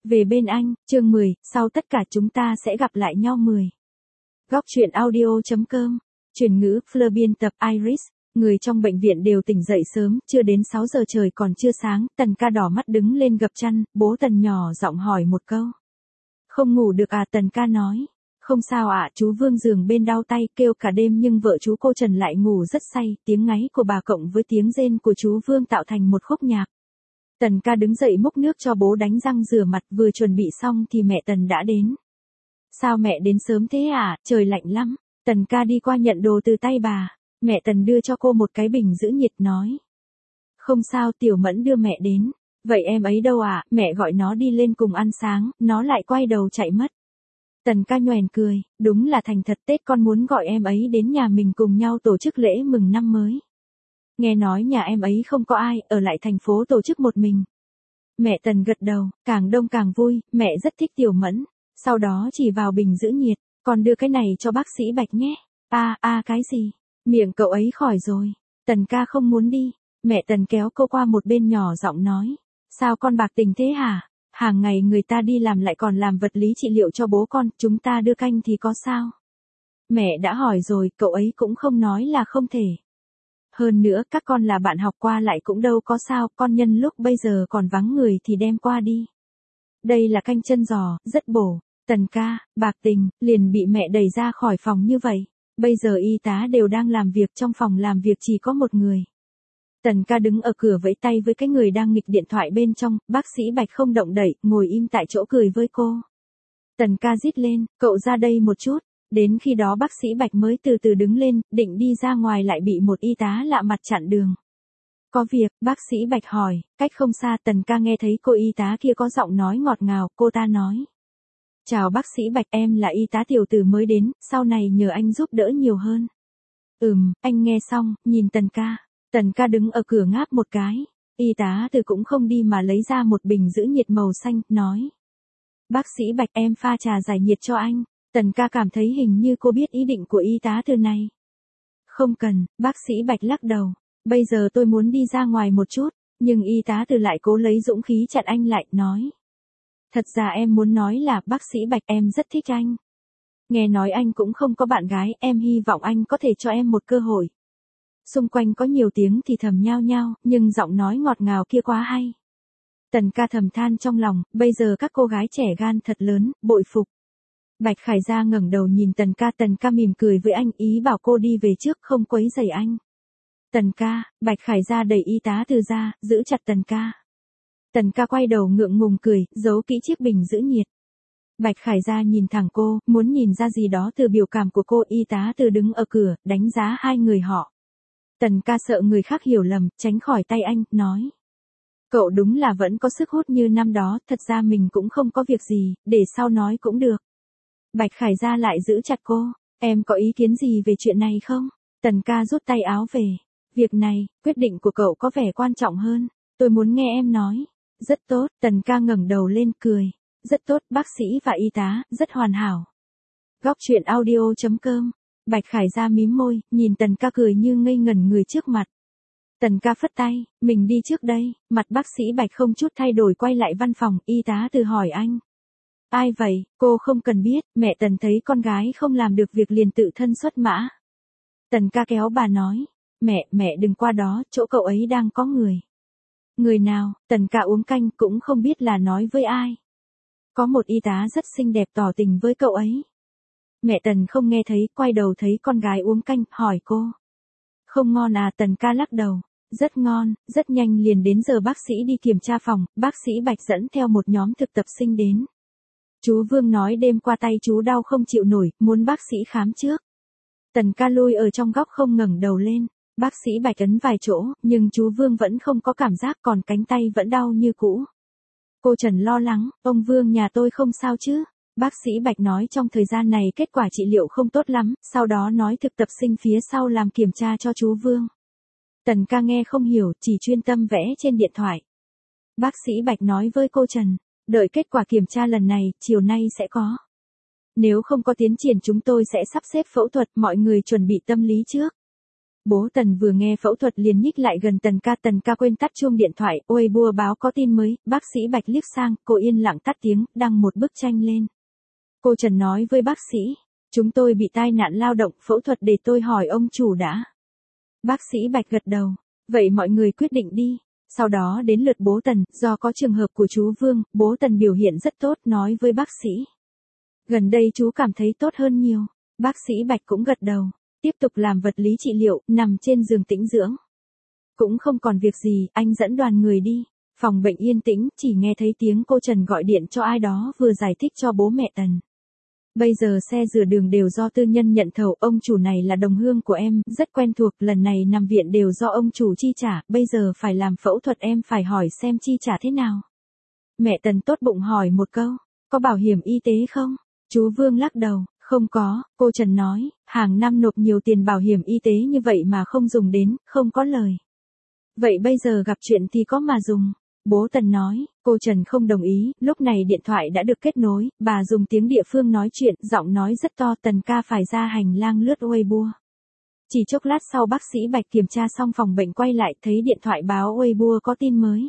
Về bên anh, chương 10, sau tất cả chúng ta sẽ gặp lại nhau 10. Góc truyện audio.com, chuyển ngữ, Fleur biên tập Iris. Người trong bệnh viện đều tỉnh dậy sớm, chưa đến 6 giờ trời còn chưa sáng, Tần ca đỏ mắt đứng lên gập chăn, bố Tần nhỏ giọng hỏi một câu. Không ngủ được à? Tần ca nói. Không sao ạ, chú Vương giường bên đau tay kêu cả đêm nhưng vợ chú cô Trần lại ngủ rất say, tiếng ngáy của bà cộng với tiếng rên của chú Vương tạo thành một khúc nhạc. Tần ca đứng dậy múc nước cho bố đánh răng rửa mặt, vừa chuẩn bị xong thì mẹ Tần đã đến. Sao mẹ đến sớm thế à, trời lạnh lắm. Tần ca đi qua nhận đồ từ tay bà. Mẹ Tần đưa cho cô một cái bình giữ nhiệt nói. Không sao, Tiểu Mẫn đưa mẹ đến. Vậy em ấy đâu à, mẹ gọi nó đi lên cùng ăn sáng, nó lại quay đầu chạy mất. Tần ca nhoẻn cười, đúng là thành thật, Tết con muốn gọi em ấy đến nhà mình cùng nhau tổ chức lễ mừng năm mới. Nghe nói nhà em ấy không có ai, ở lại thành phố tổ chức một mình. Mẹ Tần gật đầu, càng đông càng vui, mẹ rất thích Tiểu Mẫn. Sau đó chỉ vào bình giữ nhiệt, còn đưa cái này cho bác sĩ Bạch nhé. Cái gì? Miệng cậu ấy khỏi rồi. Tần ca không muốn đi. Mẹ Tần kéo cô qua một bên nhỏ giọng nói. Sao con bạc tình thế hả? Hàng ngày người ta đi làm lại còn làm vật lý trị liệu cho bố con, chúng ta đưa canh thì có sao? Mẹ đã hỏi rồi, cậu ấy cũng không nói là không thể. Hơn nữa, các con là bạn học qua lại cũng đâu có sao, con nhân lúc bây giờ còn vắng người thì đem qua đi. Đây là canh chân giò, rất bổ. Tần ca, bạc tình, liền bị mẹ đẩy ra khỏi phòng như vậy. Bây giờ y tá đều đang làm việc, trong phòng làm việc chỉ có một người. Tần ca đứng ở cửa vẫy tay với cái người đang nghịch điện thoại bên trong, bác sĩ Bạch không động đậy, ngồi im tại chỗ cười với cô. Tần ca rít lên, cậu ra đây một chút. Đến khi đó bác sĩ Bạch mới từ từ đứng lên, định đi ra ngoài lại bị một y tá lạ mặt chặn đường. Có việc, bác sĩ Bạch hỏi, cách không xa Tần ca nghe thấy cô y tá kia có giọng nói ngọt ngào, cô ta nói. Chào bác sĩ Bạch, em là y tá tiểu tử mới đến, sau này nhờ anh giúp đỡ nhiều hơn. Anh nghe xong, nhìn Tần ca. Tần ca đứng ở cửa ngáp một cái. Y tá từ cũng không đi mà lấy ra một bình giữ nhiệt màu xanh, nói. Bác sĩ Bạch, em pha trà giải nhiệt cho anh. Tần ca cảm thấy hình như cô biết ý định của y tá từ này. Không cần, bác sĩ Bạch lắc đầu. Bây giờ tôi muốn đi ra ngoài một chút, nhưng y tá từ lại cố lấy dũng khí chặn anh lại, nói. Thật ra em muốn nói là, bác sĩ Bạch, em rất thích anh. Nghe nói anh cũng không có bạn gái, em hy vọng anh có thể cho em một cơ hội. Xung quanh có nhiều tiếng thì thầm nhao nhao, nhưng giọng nói ngọt ngào kia quá hay. Tần ca thầm than trong lòng, bây giờ các cô gái trẻ gan thật lớn, bội phục. Bạch Khải Gia ngẩng đầu nhìn Tần ca mỉm cười với anh, ý bảo cô đi về trước, không quấy rầy anh. Tần ca, Bạch Khải Gia đẩy y tá từ ra, giữ chặt Tần ca. Tần ca quay đầu ngượng ngùng cười, giấu kỹ chiếc bình giữ nhiệt. Bạch Khải Gia nhìn thẳng cô, muốn nhìn ra gì đó từ biểu cảm của cô. Y tá từ đứng ở cửa, đánh giá hai người họ. Tần ca sợ người khác hiểu lầm, tránh khỏi tay anh, nói. Cậu đúng là vẫn có sức hút như năm đó, thật ra mình cũng không có việc gì, để sau nói cũng được. Bạch Khải Gia lại giữ chặt cô, em có ý kiến gì về chuyện này không? Tần ca rút tay áo về. Việc này, quyết định của cậu có vẻ quan trọng hơn, tôi muốn nghe em nói. Rất tốt, Tần ca ngẩng đầu lên cười. Rất tốt, bác sĩ và y tá, rất hoàn hảo. Góc truyện audio.com. Bạch Khải Gia mím môi, nhìn Tần ca cười như ngây ngẩn người trước mặt. Tần ca phất tay, mình đi trước đây. Mặt bác sĩ Bạch không chút thay đổi quay lại văn phòng, y tá từ hỏi anh. Ai vậy, cô không cần biết, mẹ Tần thấy con gái không làm được việc liền tự thân xuất mã. Tần ca kéo bà nói. Mẹ đừng qua đó, chỗ cậu ấy đang có người. Người nào? Tần ca uống canh cũng không biết là nói với ai. Có một y tá rất xinh đẹp tỏ tình với cậu ấy. Mẹ Tần không nghe thấy, quay đầu thấy con gái uống canh, hỏi cô. Không ngon à? Tần ca lắc đầu. Rất ngon, rất nhanh liền đến giờ bác sĩ đi kiểm tra phòng, bác sĩ Bạch dẫn theo một nhóm thực tập sinh đến. Chú Vương nói đêm qua tay chú đau không chịu nổi, muốn bác sĩ khám trước. Tần ca lui ở trong góc không ngẩng đầu lên. Bác sĩ Bạch ấn vài chỗ, nhưng chú Vương vẫn không có cảm giác, còn cánh tay vẫn đau như cũ. Cô Trần lo lắng, ông Vương nhà tôi không sao chứ? Bác sĩ Bạch nói trong thời gian này kết quả trị liệu không tốt lắm, sau đó nói thực tập sinh phía sau làm kiểm tra cho chú Vương. Tần ca nghe không hiểu, chỉ chuyên tâm vẽ trên điện thoại. Bác sĩ Bạch nói với cô Trần, đợi kết quả kiểm tra lần này, chiều nay sẽ có. Nếu không có tiến triển chúng tôi sẽ sắp xếp phẫu thuật, mọi người chuẩn bị tâm lý trước. Bố Tần vừa nghe phẫu thuật liền nhích lại gần Tần ca quên tắt chuông điện thoại, ôi bua báo có tin mới, bác sĩ Bạch liếc sang, cô yên lặng tắt tiếng, đăng một bức tranh lên. Cô Trần nói với bác sĩ, chúng tôi bị tai nạn lao động, phẫu thuật để tôi hỏi ông chủ đã. Bác sĩ Bạch gật đầu, vậy mọi người quyết định đi. Sau đó đến lượt bố Tần, do có trường hợp của chú Vương, bố Tần biểu hiện rất tốt nói với bác sĩ. Gần đây chú cảm thấy tốt hơn nhiều. Bác sĩ Bạch cũng gật đầu, tiếp tục làm vật lý trị liệu, nằm trên giường tĩnh dưỡng. Cũng không còn việc gì, anh dẫn đoàn người đi. Phòng bệnh yên tĩnh, chỉ nghe thấy tiếng cô Trần gọi điện cho ai đó vừa giải thích cho bố mẹ Tần. Bây giờ xe rửa đường đều do tư nhân nhận thầu, ông chủ này là đồng hương của em, rất quen thuộc, lần này nằm viện đều do ông chủ chi trả, bây giờ phải làm phẫu thuật em phải hỏi xem chi trả thế nào. Mẹ Tần tốt bụng hỏi một câu, có bảo hiểm y tế không? Chú Vương lắc đầu, không có, cô Trần nói, hàng năm nộp nhiều tiền bảo hiểm y tế như vậy mà không dùng đến, không có lời. Vậy bây giờ gặp chuyện thì có mà dùng. Bố Tần nói, cô Trần không đồng ý, lúc này điện thoại đã được kết nối, bà dùng tiếng địa phương nói chuyện, giọng nói rất to, Tần ca phải ra hành lang lướt Weibo. Chỉ chốc lát sau bác sĩ Bạch kiểm tra xong phòng bệnh quay lại thấy điện thoại báo Weibo có tin mới.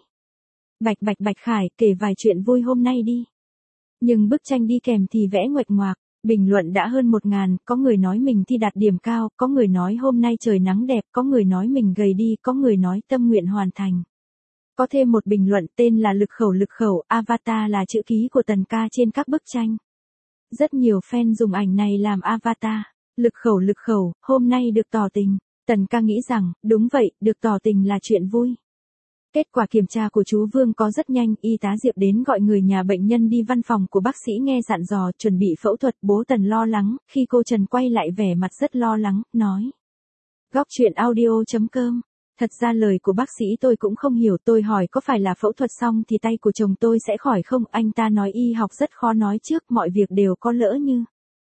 Bạch Khải kể vài chuyện vui hôm nay đi. Nhưng bức tranh đi kèm thì vẽ nguệch ngoạc, bình luận đã hơn 1000, có người nói mình thi đạt điểm cao, có người nói hôm nay trời nắng đẹp, có người nói mình gầy đi, có người nói tâm nguyện hoàn thành. Có thêm một bình luận tên là lực khẩu, avatar là chữ ký của Tần ca trên các bức tranh. Rất nhiều fan dùng ảnh này làm avatar. Lực khẩu, hôm nay được tỏ tình. Tần ca nghĩ rằng, đúng vậy, được tỏ tình là chuyện vui. Kết quả kiểm tra của chú Vương có rất nhanh, y tá Diệp đến gọi người nhà bệnh nhân đi văn phòng của bác sĩ nghe dặn dò chuẩn bị phẫu thuật, bố Tần lo lắng, khi cô Trần quay lại vẻ mặt rất lo lắng, nói. Góc chuyện audio.com. Thật ra lời của bác sĩ tôi cũng không hiểu, tôi hỏi có phải là phẫu thuật xong thì tay của chồng tôi sẽ khỏi không, anh ta nói y học rất khó nói trước, mọi việc đều có lỡ như.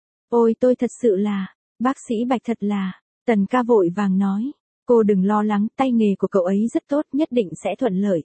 Ôi tôi thật sự là, bác sĩ Bạch thật là, Tần ca vội vàng nói. Cô đừng lo lắng, tay nghề của cậu ấy rất tốt, nhất định sẽ thuận lợi.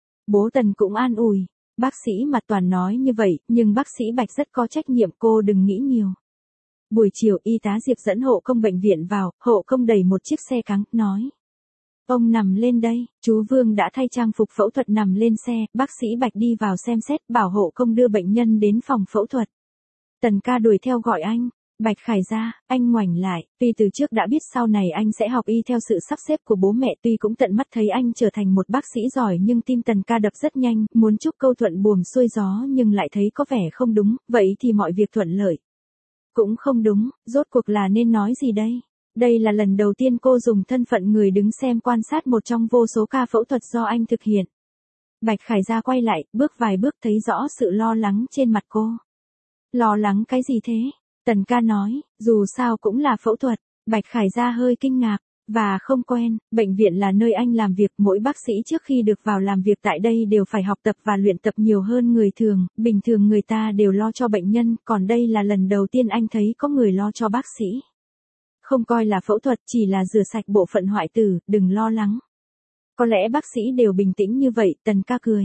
Bố Tần cũng an ủi, bác sĩ mặt toàn nói như vậy, nhưng bác sĩ Bạch rất có trách nhiệm, cô đừng nghĩ nhiều. Buổi chiều y tá Diệp dẫn hộ công bệnh viện vào, hộ công đẩy một chiếc xe cáng, nói. Ông nằm lên đây, chú Vương đã thay trang phục phẫu thuật nằm lên xe, bác sĩ Bạch đi vào xem xét, bảo hộ công đưa bệnh nhân đến phòng phẫu thuật. Tần ca đuổi theo gọi anh. Bạch Khải ra, anh ngoảnh lại, tuy từ trước đã biết sau này anh sẽ học y theo sự sắp xếp của bố mẹ, tuy cũng tận mắt thấy anh trở thành một bác sĩ giỏi nhưng tim Tần ca đập rất nhanh, muốn chúc câu thuận buồm xuôi gió nhưng lại thấy có vẻ không đúng, vậy thì mọi việc thuận lợi. Cũng không đúng, rốt cuộc là nên nói gì đây? Đây là lần đầu tiên cô dùng thân phận người đứng xem quan sát một trong vô số ca phẫu thuật do anh thực hiện. Bạch Khải ra quay lại, bước vài bước thấy rõ sự lo lắng trên mặt cô. Lo lắng cái gì thế? Tần ca nói, dù sao cũng là phẫu thuật. Bạch Khải ra hơi kinh ngạc, và không quen, bệnh viện là nơi anh làm việc, mỗi bác sĩ trước khi được vào làm việc tại đây đều phải học tập và luyện tập nhiều hơn người thường, bình thường người ta đều lo cho bệnh nhân, còn đây là lần đầu tiên anh thấy có người lo cho bác sĩ. Không coi là phẫu thuật, chỉ là rửa sạch bộ phận hoại tử, đừng lo lắng. Có lẽ bác sĩ đều bình tĩnh như vậy, Tần ca cười.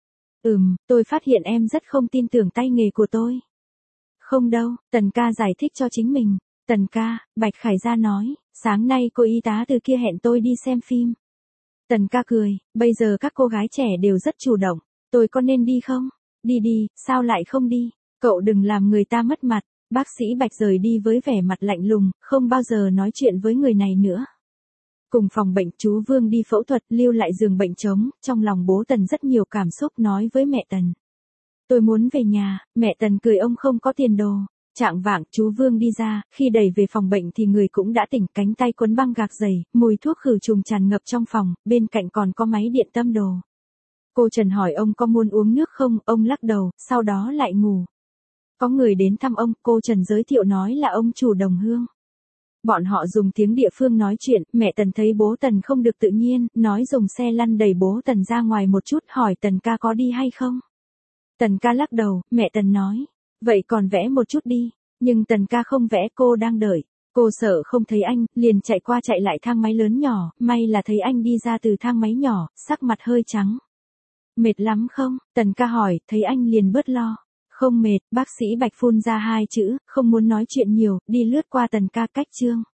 Tôi phát hiện em rất không tin tưởng tay nghề của tôi. Không đâu, Tần ca giải thích cho chính mình. Tần ca, Bạch Khải ra nói, sáng nay cô y tá từ kia hẹn tôi đi xem phim. Tần ca cười, bây giờ các cô gái trẻ đều rất chủ động, tôi có nên đi không? Đi, sao lại không đi? Cậu đừng làm người ta mất mặt. Bác sĩ Bạch rời đi với vẻ mặt lạnh lùng, không bao giờ nói chuyện với người này nữa. Cùng phòng bệnh, chú Vương đi phẫu thuật, lưu lại giường bệnh trống, trong lòng bố Tần rất nhiều cảm xúc nói với mẹ Tần. Tôi muốn về nhà, mẹ Tần cười ông không có tiền đồ. Chạng vạng, chú Vương đi ra, khi đẩy về phòng bệnh thì người cũng đã tỉnh, cánh tay quấn băng gạc dày, mùi thuốc khử trùng tràn ngập trong phòng, bên cạnh còn có máy điện tâm đồ. Cô Trần hỏi ông có muốn uống nước không, ông lắc đầu, sau đó lại ngủ. Có người đến thăm ông, cô Trần giới thiệu nói là ông chủ đồng hương. Bọn họ dùng tiếng địa phương nói chuyện, mẹ Tần thấy bố Tần không được tự nhiên, nói dùng xe lăn đẩy bố Tần ra ngoài một chút, hỏi Tần ca có đi hay không. Tần ca lắc đầu, mẹ Tần nói, vậy còn vẽ một chút đi, nhưng Tần ca không vẽ, cô đang đợi. Cô sợ không thấy anh, liền chạy qua chạy lại thang máy lớn nhỏ, may là thấy anh đi ra từ thang máy nhỏ, sắc mặt hơi trắng. Mệt lắm không? Tần ca hỏi, thấy anh liền bớt lo. Không mệt, bác sĩ Bạch phun ra 2 chữ, không muốn nói chuyện nhiều, đi lướt qua Tần ca cách chương.